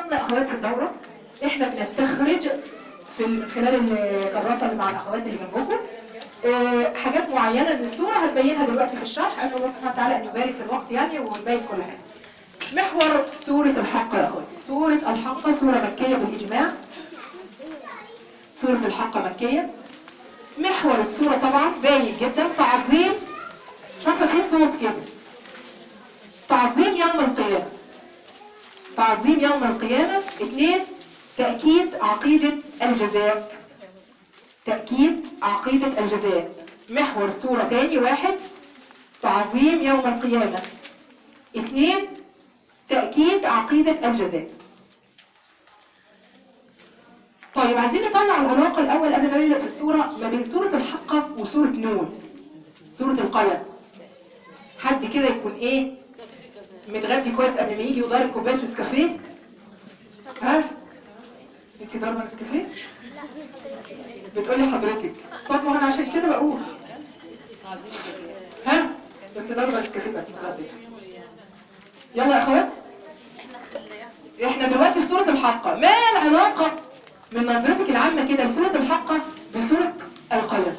قلنا اخوات في الدورة احنا بنستخرج من خلال الكراسة اللي مع الاخوات اللي جنبكم حاجات معينة من السورة هتبينها دلوقتي في الشرح. اسأل الله سبحانه وتعالى ان يبارك في الوقت يعني ويبين كل حاجة. محور سورة الحق يا اخواتي، سورة الحق سورة مكية بالاجماع. سورة الحق مكية. محور السورة طبعا باين جدا، تعظيم، شايفه فيه صوت كده، تعظيم يوم القيامة. تعظيم يوم القيامة. 2 تأكيد عقيدة الجزاء. تأكيد عقيدة الجزاء. محور السورة تاني 1 تعظيم يوم القيامة. 2 تأكيد عقيدة الجزاء. طيب عايزين نطلع العلاقة الأول قبل ما نبدأ في السورة ما بين سورة الحقة وسورة نون، سورة القلم. حد كده يكون ايه متغدي كويس قبل ما يجي وضارب كوبايه نسكافيه؟ ها انت ضاربه نسكافيه؟ بتقولي حضرتك. طب ما انا عشان كده بقول ها بس ضاربه نسكافيه بس ما غديتش. يلا يا اخوات احنا دلوقتي في سوره الحقه. ما العلاقه من نظرتك العامه كده لسوره الحقه بسوره القلم؟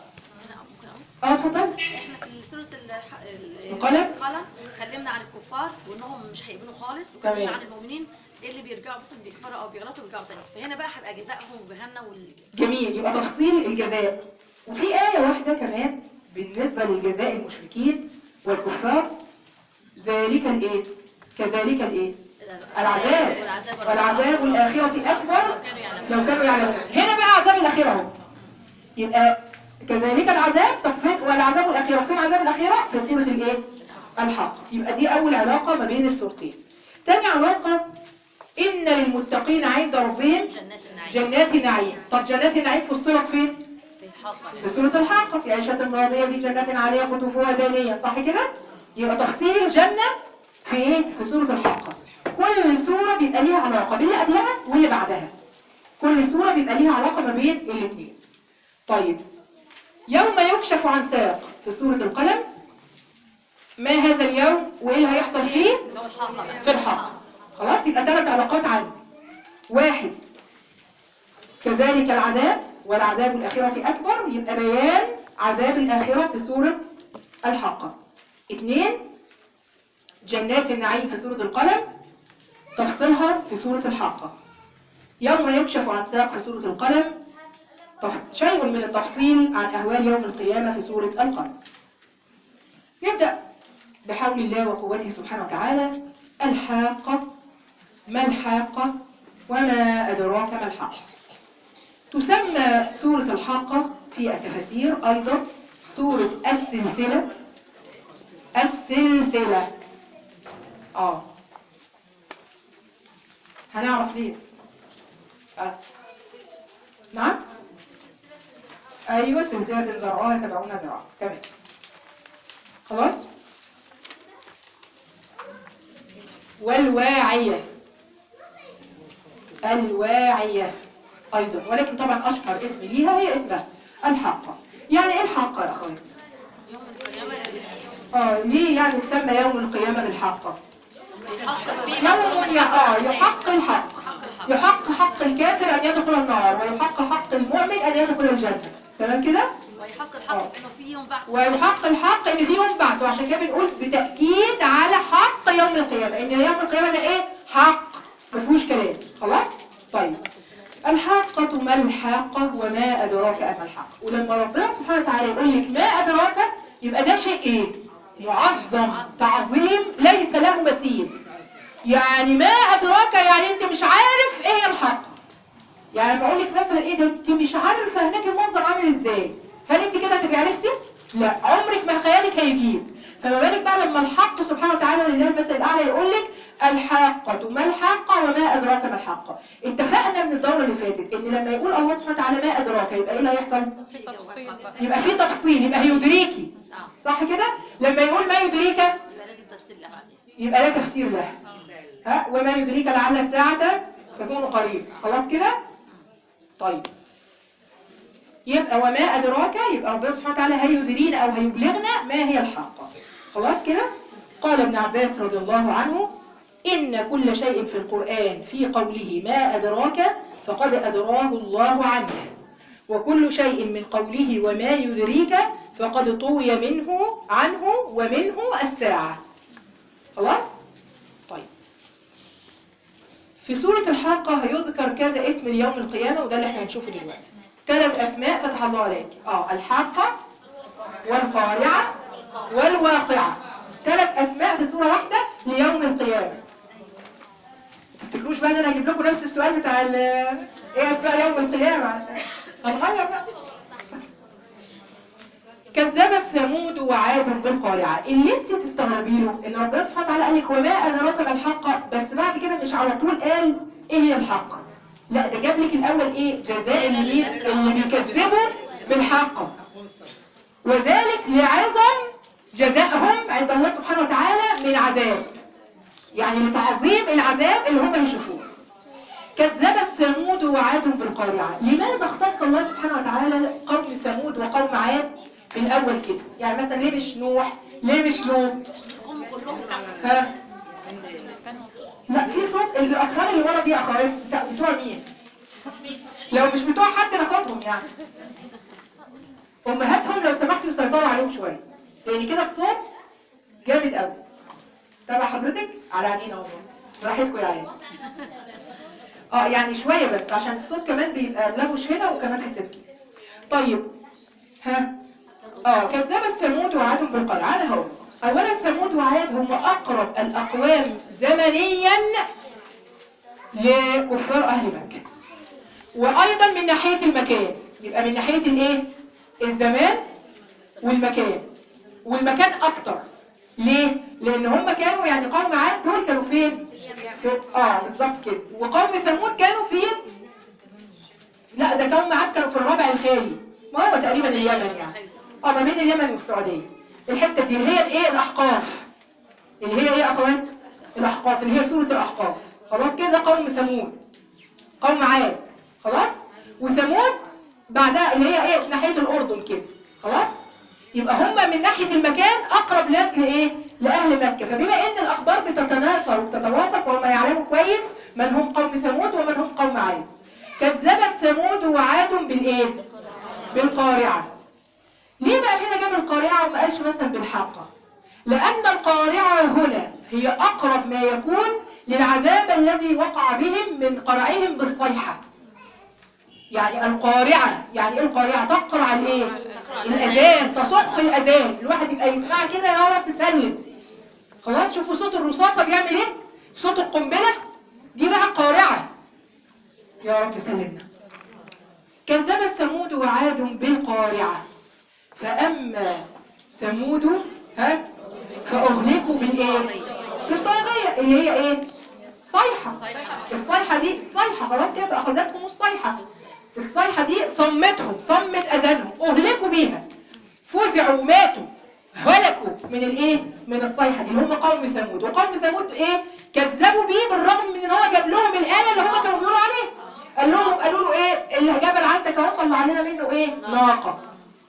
اتفضل. احنا في سورة القلم اتكلمنا عن الكفار وانهم مش هيؤمنوا خالص، واتكلمنا عن المؤمنين اللي بيرجعوا مثلا بيكفروا او بيغلطوا ويرجعوا تاني، فهنا بقى هيبقى جزائهم وجهنم جميل، يبقى تفصيل الجزاء. وفي آية واحدة كمان بالنسبة للجزاء المشركين والكفار، ذلك الايه؟ كذلك الايه؟ العذاب. والعذاب الآخرة أكبر لو كانوا يعلمون. هنا بقى عذاب الآخرة اهو. يبقى كذلك العذاب. طب فين والعذاب الآخرة؟ فين عذاب الآخرة؟ في سورة الايه؟ الحق. يبقى دي أول علاقة ما بين السورتين. تاني علاقة، إن للمتقين عند ربهم جنات النعيم. طب جنات النعيم فصلت فين؟ في سورة الحق. في عيشة راضية في جنات عالية قطوفها دانية، صح كده؟ يبقى تفصيل الجنة في ايه؟ في سورة الحق. كل سورة بيبقى ليها علاقة باللي قبلها واللي بعدها. كل سورة بيبقى ليها علاقة ما بين الاثنين. طيب يوم يكشف عن ساق في سورة القلم. ما هذا اليوم وايه اللي هيحصل فيه؟ في الحق. خلاص يبقى 3 علاقات عندي. 1 كذلك العذاب والعذاب الآخرة أكبر، يبقى بيان عذاب الآخرة في سورة الحقة. 2 جنات النعيم في سورة القلم، تفصيلها في سورة الحقة. يوم يكشف عن ساق في سورة القلم، شيء من التفصيل عن أهوال يوم القيامة في سورة القلم. نبدأ بحول الله وقوته سبحانه وتعالى. الحاقة. ما الحاقة وما أدراك ما الحاقة؟ تسمى سورة الحاقة في التفاسير أيضا سورة السلسلة. السلسلة هنعرف ليه. نعم أيوة سلسلة ذرعها 70 ذراعا. تمام خلاص. والواعية. الواعية أيضا، ولكن طبعا أشهر اسم ليها هي اسمها الحاقة. يعني إيه الحاقة يا أخوات؟ يوم القيامة. ليه يعني تسمى يوم القيامة بالحاقة؟ يحقق فيه يوم يحق الحق. يحق حق الكافر أن يدخل النار، ويحق حق المؤمن أن يدخل الجنة. تمام كده؟ ويحق الحق إنه في يوم بعث. ويحق الحق إن في يوم بعث، وعشان كده بنقول بتأكيد على حق يوم القيامة، إن يوم القيامة ده إيه؟ حق، ما فيهوش كلام. خلاص؟ طيب الحاقة ما الحاقة وما أدراك ما الحاقة. ولما ربنا سبحانه وتعالى يقول لك ما أدراك، يبقى ده شيء إيه؟ معظم، تعظيم ليس له مثيل. يعني ما أدراك يعني أنت مش عارف إيه هي الحق. يعني لما أقول لك مثلا إيه ده أنت مش عارفة هناك المنظر عامل إزاي، هل أنت كده هتبقى عرفتي؟ لا، عمرك ما خيالك هيجيب. فما بالك بقى لما الحق سبحانه وتعالى ولله المثل الأعلى يقول لك الحاقة ما الحاقة وما أدراك ما الحاقة. اتفقنا من الدورة اللي فاتت إن لما يقول الله سبحانه وتعالى ما أدراك يبقى إيه اللي هيحصل؟ يبقى في تفصيل، يبقى هيدريكي، صح كده؟ لما يقول ما يدريك يبقى لازم تفسير لها بعدين، يبقى لا تفسير لها. وما يدريك لعل الساعة تكون قريب. خلاص كده؟ طيب يبقى وما أدراك، يبقى ربنا سبحانه وتعالى هيدرينا أو هيبلغنا ما هي الحق. خلاص كده؟ قال ابن عباس رضي الله عنه إن كل شيء في القرآن في قوله ما أدراك فقد أدراه الله عنه، وكل شيء من قوله وما يدريك فقد طوي عنه ومنه الساعة. خلاص؟ طيب، في سورة الحاقة هيذكر كذا اسم ليوم القيامة، وده اللي احنا هنشوفه دلوقتي. 3 أسماء فتح الله عليك. الحاقة والقارعة والواقعة، 3 أسماء في سورة واحدة ليوم القيامة. ما تفتكروش بقى ان انا هجيب لكم نفس السؤال بتاع ايه اسماء يوم القيامة، عشان هنغير بقى. كذبت ثمود وعاد بالقارعة. اللي انت تستغربي له ان ربنا سبحانه وتعالى قال لك وما ادراك ما الحق، بس بعد كده مش على طول قال ايه هي الحق، لا ده جاب لك الاول ايه جزاء اللي بيكذبوا بالحق، وذلك لعظم جزائهم عند الله سبحانه وتعالى من عذاب، يعني لتعظيم العذاب اللي هم يشوفوه. كذبت ثمود وعاد بالقارعة. لماذا اختص الله سبحانه وتعالى قوم ثمود وقوم عاد في الأول كده؟ يعني مثلا ليه مش نوح؟ ليه مش لوط؟ هم كلهم ها؟ لا، في صوت الأطفال اللي ورا دي أخوات بتوع مين؟ لو مش بتوع حد ناخدهم يعني. أمهاتهم لو سمحتوا يسيطروا عليهم شوية، لأن كده الصوت جامد قوي. تابع حضرتك على عينينا والله، براحتكم يا عيني. يعني شوية بس عشان الصوت كمان بيبقى ملوش هنا وكمان في التسجيل. طيب، كذبت ثمود وعاد بالقارعة. أنا هقول أولا ثمود وعاد هم أقرب الأقوام زمنيا لكفار أهل مكة، وأيضا من ناحية المكان، يبقى من ناحية الإيه؟ الزمان والمكان، والمكان أكتر. ليه؟ لأن هم كانوا يعني قوم عاد دول كانوا فين؟ بالظبط كده. وقوم ثمود كانوا فين؟ لا، ده قوم عاد كانوا في الربع الخالي، ما هو تقريبا اليمن يعني. ما بين اليمن والسعودية، الحتة دي اللي هي الايه الأحقاف، اللي هي ايه يا اخوات؟ الأحقاف، اللي هي سورة الأحقاف. خلاص كده قوم ثمود، قوم عاد. خلاص، وثمود بعدها اللي هي ايه ناحية الأردن كده. خلاص، يبقى هم من ناحية المكان أقرب ناس لإيه؟ لأهل مكة. فبما إن الأخبار بتتناثر وبتتواصف وهم يعلموا كويس من هم قوم ثمود ومن هم قوم عاد. كذبت ثمود وعاد بالإيه؟ بالقارعة. ليه بقى هنا جاب القارعة وما قالش مثلا بالحاقة؟ لأن القارعة هنا هي أقرب ما يكون للعذاب الذي وقع بهم من قرعهم بالصيحة. يعني القارعة، يعني ايه القارعة؟ تقرع الايه؟ الأذان، تصق الأذان، الواحد يبقى يسمع كده يا رب سلم. خلاص، شوفوا صوت الرصاصة بيعمل ايه؟ صوت القنبلة دي بقى القارعة، يا رب سلمنا. كذبت ثمود وعاد بالقارعة. فأما ثمود فأهلكوا بالإيه؟ بالطاغية، اللي هي إيه؟ صيحة. الصيحة دي الصيحة خلاص كده فأخذتهم الصيحة. الصيحة دي صمتهم، صمت أذانهم، أهلكوا بيها، فزعوا وماتوا، هلكوا من الإيه؟ من الصيحة دي اللي هم قوم ثمود. وقوم ثمود إيه؟ كذبوا بيه بالرغم من إن هو جاب لهم الآية اللي هم كانوا بيقولوا عليها. قالوا له إيه؟ اللي جبل عندك أهو طلع علينا منه إيه؟ ناقة.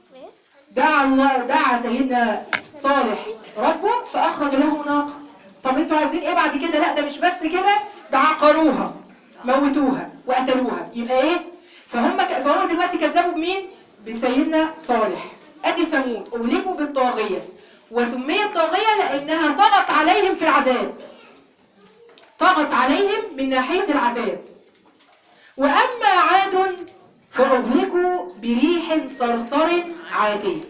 دعا سيدنا صالح ربه فأخرج له ناقة. طب انتوا عايزين ايه بعد كده؟ لا ده مش بس كده، ده عقروها، موتوها وقتلوها. يبقى ايه؟ فهو دلوقتي كذبوا بمين؟ بسيدنا صالح. ادي ثمود اهلكوا بالطاغية، وسميت طاغية لانها طغت عليهم في العذاب، طغت عليهم من ناحية العذاب. واما عاد فأهلكوا بريح صرصر عاتية.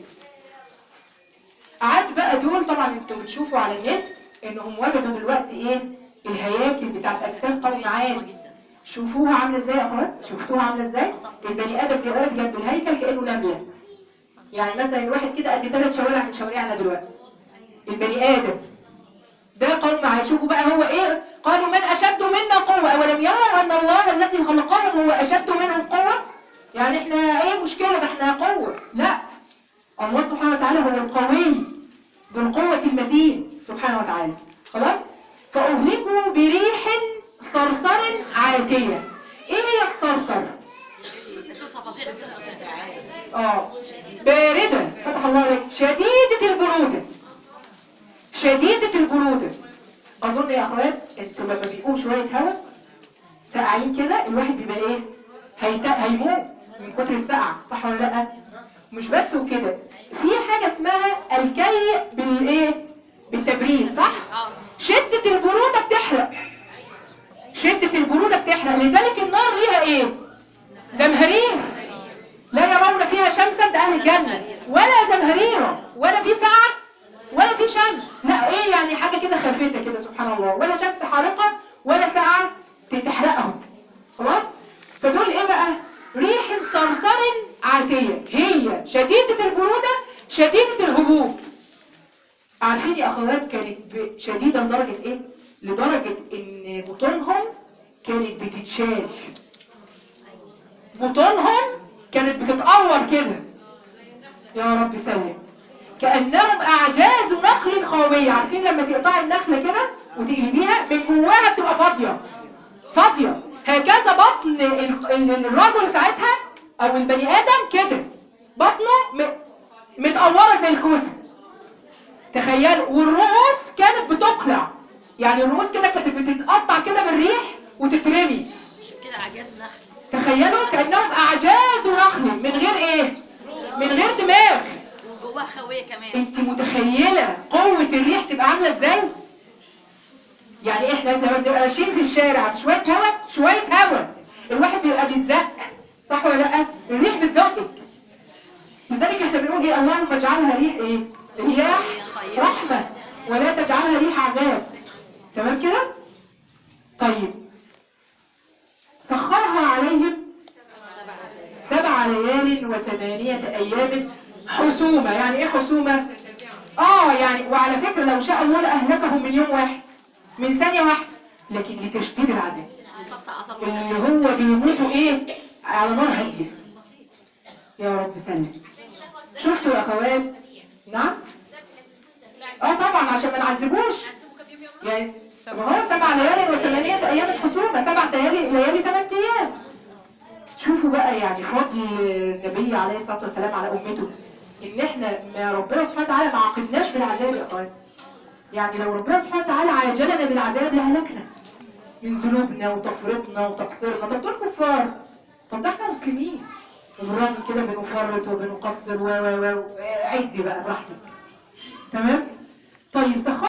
عاد بقى دول طبعا انتوا بتشوفوا على النت انهم وجدوا دلوقتي ايه الهياكل بتاعت اجسام قوم عاد. شوفوها عامله ازاي يا اخوات، شفتوها عامله ازاي؟ البني ادم بيبقى واقف جنب الهيكل كانه نمله. يعني مثلا الواحد كده قد 3 شوارع من شوارعنا دلوقتي. البني ادم ده قوم عاد. شوفوا بقى هو ايه؟ قالوا من اشد منا قوه اولم يروا ان الله الذي خلقهم هو اشد منهم قوه. يعني احنا ايه مشكله؟ ده احنا قوه. لا، الله سبحانه وتعالى هو القوي ذو القوة المتين سبحانه وتعالى. خلاص، فأهلكوا بريح صرصر عاتية. ايه هي الصرصر؟ باردة، فتح الله عليك، شديدة البرودة، شديدة البرودة. اظن يا اخوات انتوا لما بيقوم شويه هواء ساقعين كده الواحد بيبقى ايه؟ هيموت من كتر السقعه، صح ولا لا؟ مش بس وكده، في حاجه اسمها الكي بالايه؟ بالتبريد، صح؟ شده البروده بتحرق، شده البروده بتحرق، لذلك النار ليها ايه؟ زمهرير، لا يرون فيها شمسا، ده اهل الجنه، ولا زمهريرا، ولا في ساعه ولا في شمس، لا ايه يعني حاجه كده خافته كده سبحان الله، ولا شمس حارقه ولا ساعه تحرقهم. خلاص؟ فدول ايه بقى؟ ريح صرصر عاتيه، هي شديده البروده شديده الهبوط. عارفين يا اخوات كانت شديده لدرجه ايه؟ لدرجه ان بطونهم كانت بتتشال، بطونهم كانت بتتقور كده، يا رب سلم، كأنهم أعجاز نخل خاوية. عارفين لما تقطعي النخلة كده وتقلبيها من جواها بتبقى فاضية فاضية، هكذا بطن الرجل ساعتها أو البني آدم كده، بطنه متقورة زي الكوسة، تخيلوا. والرؤوس كانت بتقلع، يعني الرؤوس كده كانت بتتقطع كده بالريح وتترمي كده أعجاز نخل. تخيلوا كأنهم أعجاز نخل من غير إيه؟ من غير دماغ، وجواها خويه كمان. انت متخيله قوه الريح تبقى عامله ازاي؟ يعني احنا لما بنبقى ماشيين في الشارع شويه هواء شويه هواء الواحد بيبقى بيتزق، صح ولا لا؟ الريح بتزقك، لذلك احنا بنقول ايه؟ اللهم اجعلها ريح ايه؟ رياح رحمه ولا تجعلها ريح عذاب. تمام كده؟ طيب سخرها عليهم 7 ليال و8 أيام حسومة. يعني ايه حسومة؟ يعني وعلى فكرة لو شاء الله لأهلكهم من يوم واحد، من ثانية واحدة، لكن لتشديد العذاب اللي هو بيموتوا ايه؟ على نار هادية. يا رب سلم. شفتوا يا اخوات؟ نعم؟ طبعا عشان ما نعذبوش، يعني ما هو 7 ليال و8 أيام حسومة، 7 ليالي 8 أيام. شوفوا بقى يعني فضل النبي عليه الصلاة والسلام على أمته، إن إحنا ما ربنا سبحانه وتعالى ما عاقبناش بالعذاب يا أخوان. يعني لو ربنا سبحانه وتعالى عاجلنا بالعذاب لهلكنا من ذنوبنا وتفرطنا وتقصيرنا. طب دول كفار، طب ده إحنا مسلمين وبالرغم من كده بنفرط وبنقصر عدي بقى براحتك. تمام؟ طيب